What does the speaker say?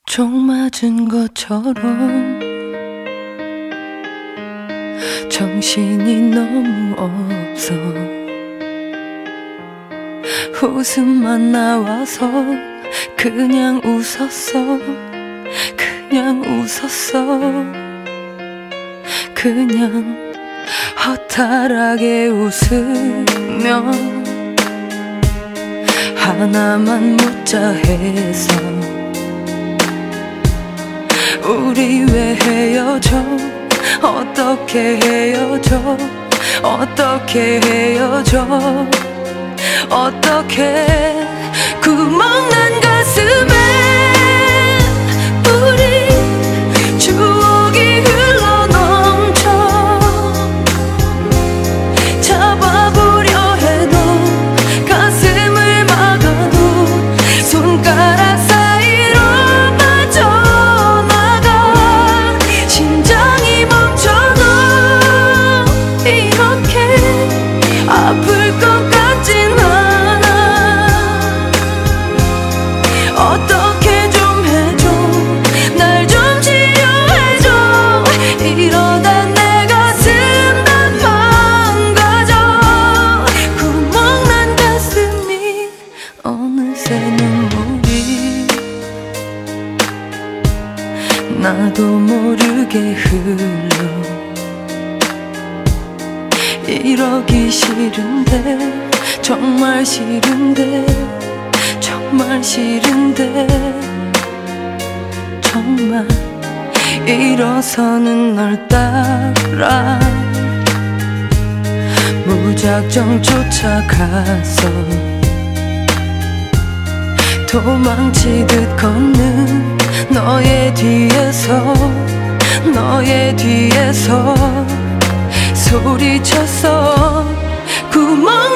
총 맞은 것처럼 정신이 너무 없어. 웃음만 나와서 그냥 웃었어. 그냥 웃었어. 그냥 허탈하게 웃으며 하나만 묻자 해서 우리 왜 헤어져? 어떻게 헤어져? 어떻게 헤어져? 어떻게 구멍난 가슴에 우리 추억이 흘러넘쳐 잡아보려 해도 가슴을 막아도 손가락 사이로 빠져나가 심장이 멈춰도 이렇게 아플 것 같진 않아. 어떻게 좀 해줘. 날 좀 치료해줘. 이러다 내 가슴 다 망가져. 구멍난 가슴이 어느새 눈물이 나도 모르게 흘러. 이러기 싫은데 정말 싫은데 정말 싫은데 정말 일어서는 널 따라 무작정 쫓아가서 도망치듯 걷는 너의 뒤에서 소리쳤어. 구멍